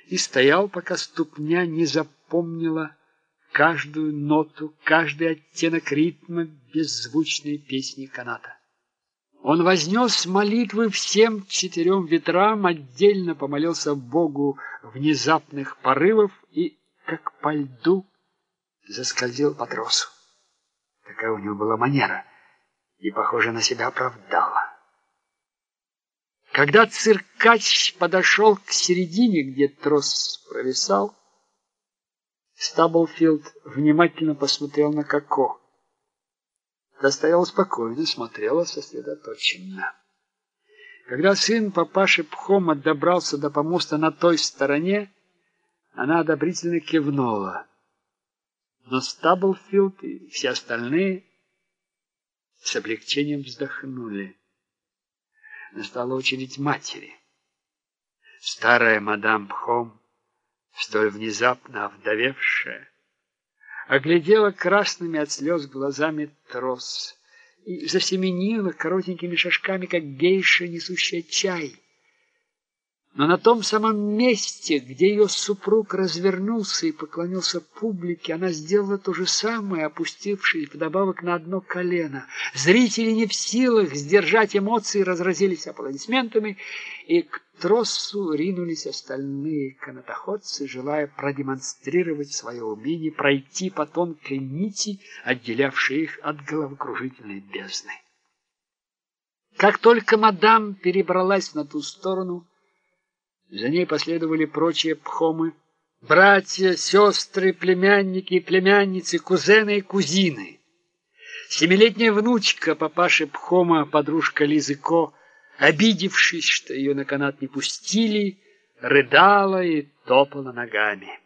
и стоял, пока ступня не запомнила каждую ноту, каждый оттенок ритма беззвучной песни каната. Он вознес молитвы всем 4 ветрам, отдельно помолился Богу внезапных порывов и, как по льду, заскользил по тросу. Такая у него была манера, и, похоже, на себя оправдала. Когда циркач подошел к середине, где трос провисал, Стаблфилд внимательно посмотрел на Коко. Та стояла спокойно, смотрела сосредоточенно. Когда сын папаши Пхома добрался до помоста на той стороне, она одобрительно кивнула. Но Стаблфилд и все остальные с облегчением вздохнули. Настала очередь матери. Старая мадам Пхом, столь внезапно овдовевшая, оглядела красными от слез глазами трос и засеменила коротенькими шажками, как гейша, несущая чай. Но на том самом месте, где ее супруг развернулся и поклонился публике, она сделала то же самое, опустившись вдобавок на одно колено. Зрители не в силах сдержать эмоции, разразились аплодисментами, и к тросу ринулись остальные канатоходцы, желая продемонстрировать свое умение пройти по тонкой нити, отделявшей их от головокружительной бездны. Как только мадам перебралась на ту сторону, за ней последовали прочие Пхомы, братья, сестры, племянники и племянницы, кузены и кузины. 7-летняя внучка папаши Пхома, подружка Лизы Ко, обидевшись, что ее на канат не пустили, рыдала и топала ногами.